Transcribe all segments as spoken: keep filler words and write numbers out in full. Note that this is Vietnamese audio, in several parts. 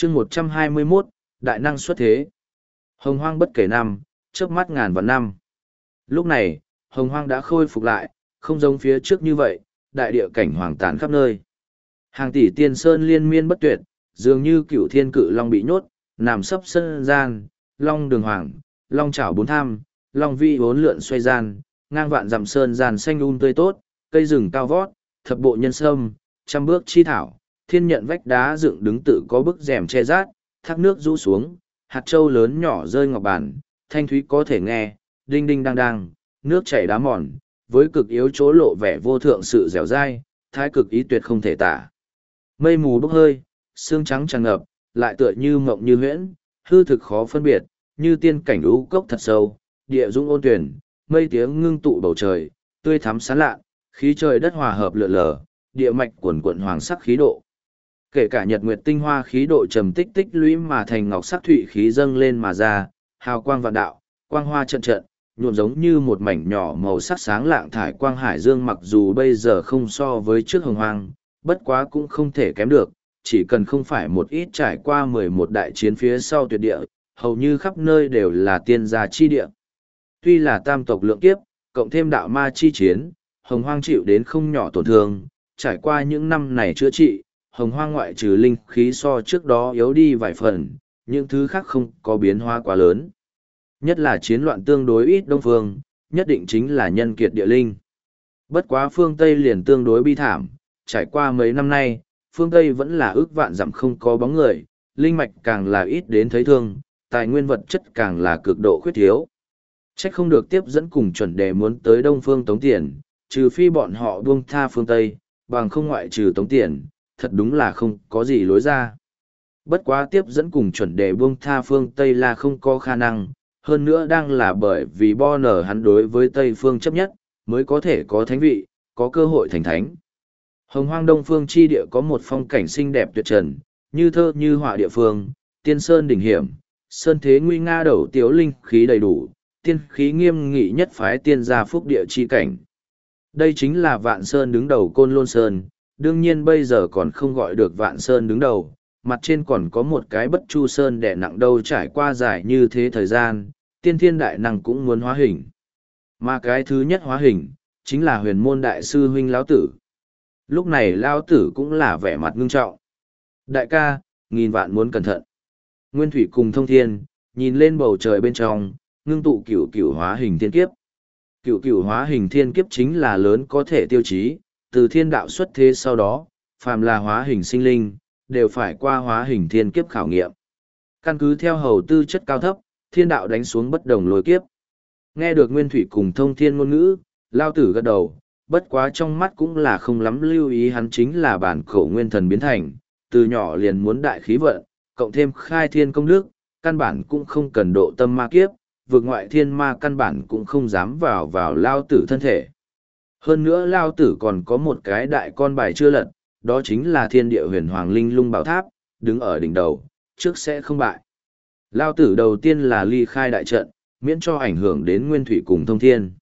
chương một trăm hai mươi mốt, đại năng xuất thế. Hồng hoang bất kể năm, trước mắt ngàn vạn năm. Lúc này, hồng hoang đã khôi phục lại, không giống phía trước như vậy, đại địa cảnh hoàng tàn khắp nơi. Hàng tỷ tiên sơn liên miên bất tuyệt, dường như cửu thiên cự long bị nhốt, nằm sấp sân gian, long đường hoàng, long chảo bốn tham, long vi bốn lượn xoay gian, ngang vạn dặm sơn gian xanh um tươi tốt, cây rừng cao vót, thập bộ nhân sâm, trăm bước chi thảo, thiên nhận vách đá dựng đứng tự có bức rèm che rát, thác nước rũ xuống, hạt châu lớn nhỏ rơi ngọc bản, thanh thúy có thể nghe, đinh đinh đang đang, nước chảy đá mòn, với cực yếu chỗ lộ vẻ vô thượng sự dẻo dai, thái cực ý tuyệt không thể tả. Mây mù bốc hơi, sương trắng tràn ngập, lại tựa như mộng như huyễn, hư thực khó phân biệt, như tiên cảnh u cốc thật sâu, địa dung ôn tuyển, mây tiếng ngưng tụ bầu trời, tươi thắm sáng lạ, khí trời đất hòa hợp lượn lờ, địa mạch quần quận hoàng sắc khí độ. Kể cả nhật nguyệt tinh hoa khí độ trầm tích tích lũy mà thành ngọc sắc thụy khí dâng lên mà ra, hào quang vạn đạo, quang hoa trận trận, nhuộm giống như một mảnh nhỏ màu sắc sáng lạng thải quang hải dương, mặc dù bây giờ không so với trước hồng hoang, bất quá cũng không thể kém được, chỉ cần không phải một ít trải qua mười một đại chiến phía sau tuyệt địa, hầu như khắp nơi đều là tiên gia chi địa. Tuy là tam tộc lượng kiếp, cộng thêm đạo ma chi chiến, hồng hoang chịu đến không nhỏ tổn thương, trải qua những năm này chữa trị, hồng hoang ngoại trừ linh khí so trước đó yếu đi vài phần, những thứ khác không có biến hóa quá lớn. Nhất là chiến loạn tương đối ít đông phương, nhất định chính là nhân kiệt địa linh. Bất quá phương Tây liền tương đối bi thảm, trải qua mấy năm nay, phương Tây vẫn là ước vạn dặm không có bóng người, linh mạch càng là ít đến thấy thương, tài nguyên vật chất càng là cực độ khuyết thiếu. Trách không được tiếp dẫn cùng chuẩn đề muốn tới đông phương tống tiền, trừ phi bọn họ buông tha phương Tây, bằng không ngoại trừ tống tiền, thật đúng là không có gì lối ra. Bất quá tiếp dẫn cùng chuẩn đề buông tha phương Tây là không có khả năng, hơn nữa đang là bởi vì bo nở hắn đối với Tây phương chấp nhất, mới có thể có thánh vị, có cơ hội thành thánh. Hồng hoang đông phương chi địa có một phong cảnh xinh đẹp tuyệt trần, như thơ như họa địa phương, tiên sơn đỉnh hiểm, sơn thế nguy nga đầu tiếu linh khí đầy đủ, tiên khí nghiêm nghị nhất phái tiên gia phúc địa chi cảnh. Đây chính là Vạn Sơn đứng đầu Côn Lôn Sơn, đương nhiên bây giờ còn không gọi được Vạn Sơn đứng đầu, mặt trên còn có một cái Bất Chu Sơn đè nặng đâu, trải qua dài như thế thời gian, tiên thiên đại năng cũng muốn hóa hình. Mà cái thứ nhất hóa hình, chính là huyền môn đại sư huynh Lão Tử. Lúc này Lão Tử cũng là vẻ mặt ngưng trọng. Đại ca, nghìn vạn muốn cẩn thận. Nguyên Thủy cùng Thông Thiên, nhìn lên bầu trời bên trong, ngưng tụ cửu cửu hóa hình thiên kiếp. Cửu cửu hóa hình thiên kiếp chính là lớn có thể tiêu chí, từ thiên đạo xuất thế sau đó, phàm là hóa hình sinh linh, đều phải qua hóa hình thiên kiếp khảo nghiệm. Căn cứ theo hầu tư chất cao thấp, thiên đạo đánh xuống bất đồng lôi kiếp. Nghe được Nguyên Thủy cùng Thông Thiên ngôn ngữ, Lao Tử gật đầu, bất quá trong mắt cũng là không lắm lưu ý, hắn chính là bản khổ nguyên thần biến thành, từ nhỏ liền muốn đại khí vận, cộng thêm khai thiên công đức, căn bản cũng không cần độ tâm ma kiếp, vượt ngoại thiên ma căn bản cũng không dám vào vào Lao Tử thân thể. Hơn nữa Lao Tử còn có một cái đại con bài chưa lật, đó chính là thiên địa huyền hoàng linh lung bảo tháp, đứng ở đỉnh đầu, trước sẽ không bại. Lao Tử đầu tiên là ly khai đại trận, miễn cho ảnh hưởng đến Nguyên Thủy cùng Thông Thiên.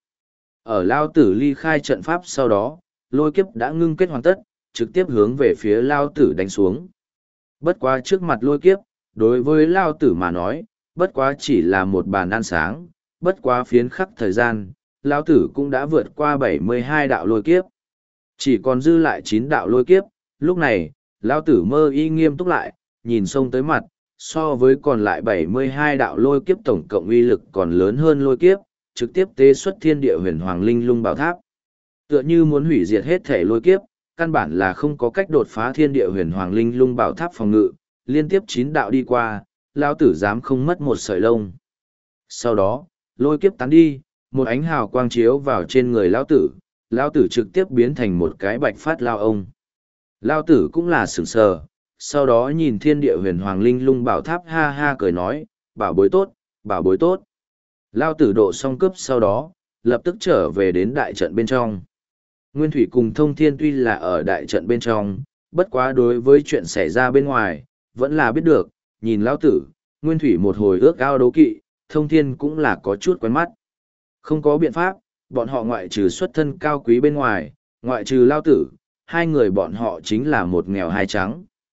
Ở Lao Tử ly khai trận pháp sau đó, lôi kiếp đã ngưng kết hoàn tất, trực tiếp hướng về phía Lao Tử đánh xuống. Bất quá trước mặt lôi kiếp, đối với Lao Tử mà nói, bất quá chỉ là một bàn ăn sáng, bất quá phiến khắc thời gian, Lao Tử cũng đã vượt qua bảy mươi hai đạo lôi kiếp. Chỉ còn dư lại chín đạo lôi kiếp, lúc này, Lao Tử mơ y nghiêm túc lại, nhìn sông tới mặt, so với còn lại bảy mươi hai đạo lôi kiếp tổng cộng uy lực còn lớn hơn lôi kiếp, trực tiếp tế xuất thiên địa huyền hoàng linh lung bảo tháp. Tựa như muốn hủy diệt hết thể lôi kiếp, căn bản là không có cách đột phá thiên địa huyền hoàng linh lung bảo tháp phòng ngự, liên tiếp chín đạo đi qua, Lao Tử dám không mất một sợi lông. Sau đó, lôi kiếp tán đi, một ánh hào quang chiếu vào trên người Lao Tử, Lao Tử trực tiếp biến thành một cái bạch phát lao ông. Lao Tử cũng là sửng sờ, sau đó nhìn thiên địa huyền hoàng linh lung bảo tháp ha ha cười nói, bảo bối tốt, bảo bối tốt. Lao Tử độ xong cướp sau đó, lập tức trở về đến đại trận bên trong. Nguyên Thủy cùng Thông Thiên tuy là ở đại trận bên trong, bất quá đối với chuyện xảy ra bên ngoài, vẫn là biết được, nhìn Lao Tử, Nguyên Thủy một hồi ước ao đấu kỵ, Thông Thiên cũng là có chút quen mắt. Không có biện pháp, bọn họ ngoại trừ xuất thân cao quý bên ngoài, ngoại trừ Lao Tử, hai người bọn họ chính là một nghèo hai trắng.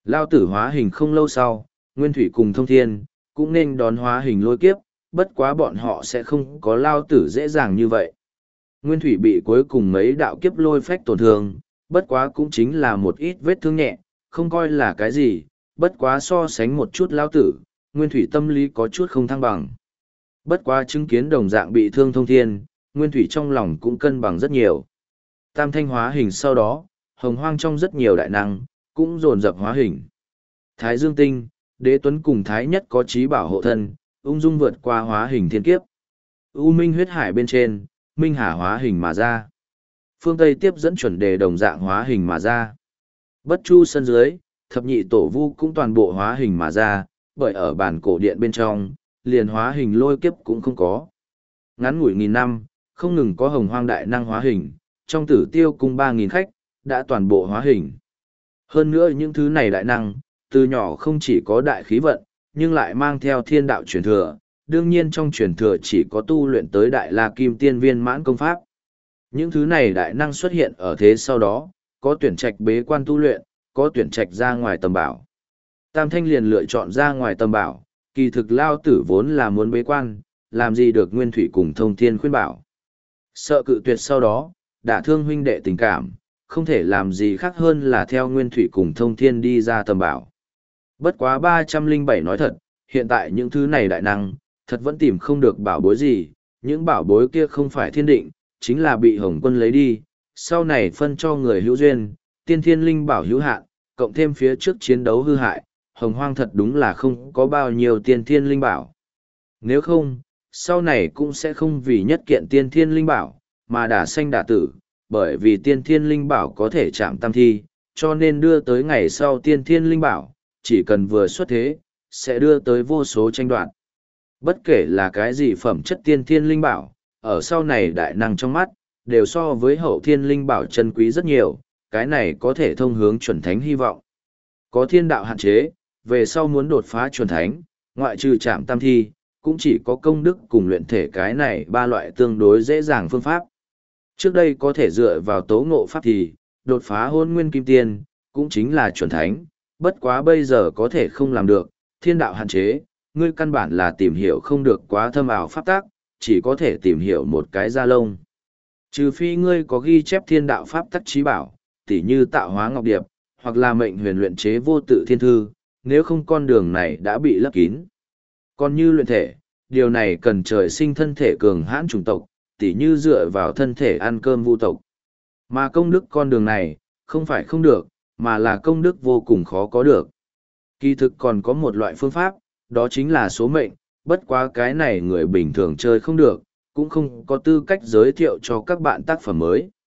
Lao tử hóa hình không lâu sau, Nguyên Thủy cùng Thông Thiên, cũng nên đón hóa hình lôi kiếp, bất quá bọn họ sẽ không có Lao tử dễ dàng như vậy. Nguyên Thủy bị cuối cùng mấy đạo kiếp lôi phách tổn thương, bất quá cũng chính là một ít vết thương nhẹ, không coi là cái gì, bất quá so sánh một chút Lao tử, Nguyên Thủy tâm lý có chút không thăng bằng. Bất quá chứng kiến đồng dạng bị thương Thông Thiên, Nguyên Thủy trong lòng cũng cân bằng rất nhiều. Tam thanh hóa hình sau đó, hồng hoang trong rất nhiều đại năng, cũng dồn dập hóa hình. Thái Dương Tinh, Đế Tuấn cùng Thái Nhất có trí bảo hộ thân, ung dung vượt qua hóa hình thiên kiếp. U Minh huyết hải bên trên, Minh Hà hóa hình mà ra. Phương Tây tiếp dẫn chuẩn đề đồng dạng hóa hình mà ra. Bất Chu sân dưới, thập nhị tổ vu cũng toàn bộ hóa hình mà ra, bởi ở bản cổ điện bên trong, liền hóa hình lôi kiếp cũng không có. Ngắn ngủi nghìn năm, không ngừng có hồng hoang đại năng hóa hình, trong tử tiêu cung ba nghìn khách, đã toàn bộ hóa hình. Hơn nữa những thứ này đại năng, từ nhỏ không chỉ có đại khí vận, nhưng lại mang theo thiên đạo truyền thừa, đương nhiên trong truyền thừa chỉ có tu luyện tới đại la kim tiên viên mãn công pháp. Những thứ này đại năng xuất hiện ở thế sau đó, có tuyển trạch bế quan tu luyện, có tuyển trạch ra ngoài tầm bảo. Tam thanh liền lựa chọn ra ngoài tầm bảo, kỳ thực Lao tử vốn là muốn bế quan, làm gì được Nguyên Thủy cùng Thông Thiên khuyên bảo. Sợ cự tuyệt sau đó, đã thương huynh đệ tình cảm, không thể làm gì khác hơn là theo Nguyên Thủy cùng Thông Thiên đi ra tầm bảo. Bất quá ba trăm lẻ bảy nói thật, hiện tại những thứ này đại năng, thật vẫn tìm không được bảo bối gì, những bảo bối kia không phải thiên định, chính là bị Hồng Quân lấy đi, sau này phân cho người hữu duyên, tiên thiên linh bảo hữu hạn, cộng thêm phía trước chiến đấu hư hại, Hồng Hoang thật đúng là không có bao nhiêu tiên thiên linh bảo. Nếu không, sau này cũng sẽ không vì nhất kiện tiên thiên linh bảo, mà đả sanh đả tử, bởi vì tiên thiên linh bảo có thể chạm tam thi, cho nên đưa tới ngày sau tiên thiên linh bảo, chỉ cần vừa xuất thế, sẽ đưa tới vô số tranh đoạt. Bất kể là cái gì phẩm chất tiên thiên linh bảo, ở sau này đại năng trong mắt, đều so với hậu thiên linh bảo chân quý rất nhiều, cái này có thể thông hướng chuẩn thánh hy vọng. Có thiên đạo hạn chế, về sau muốn đột phá chuẩn thánh, ngoại trừ chạm tam thi, cũng chỉ có công đức cùng luyện thể cái này ba loại tương đối dễ dàng phương pháp. Trước đây có thể dựa vào tố ngộ pháp thì, đột phá hôn nguyên kim tiên, cũng chính là chuẩn thánh, bất quá bây giờ có thể không làm được, thiên đạo hạn chế, ngươi căn bản là tìm hiểu không được quá thâm ảo pháp tác, chỉ có thể tìm hiểu một cái da lông. Trừ phi ngươi có ghi chép thiên đạo pháp tắc trí bảo, tỉ như tạo hóa ngọc điệp, hoặc là mệnh huyền luyện chế vô tự thiên thư, nếu không con đường này đã bị lấp kín. Còn như luyện thể, điều này cần trời sinh thân thể cường hãn chủng tộc, tỉ như dựa vào thân thể ăn cơm vu tộc. Mà công đức con đường này, không phải không được, mà là công đức vô cùng khó có được. Kỳ thực còn có một loại phương pháp, đó chính là số mệnh, bất quá cái này người bình thường chơi không được, cũng không có tư cách giới thiệu cho các bạn tác phẩm mới.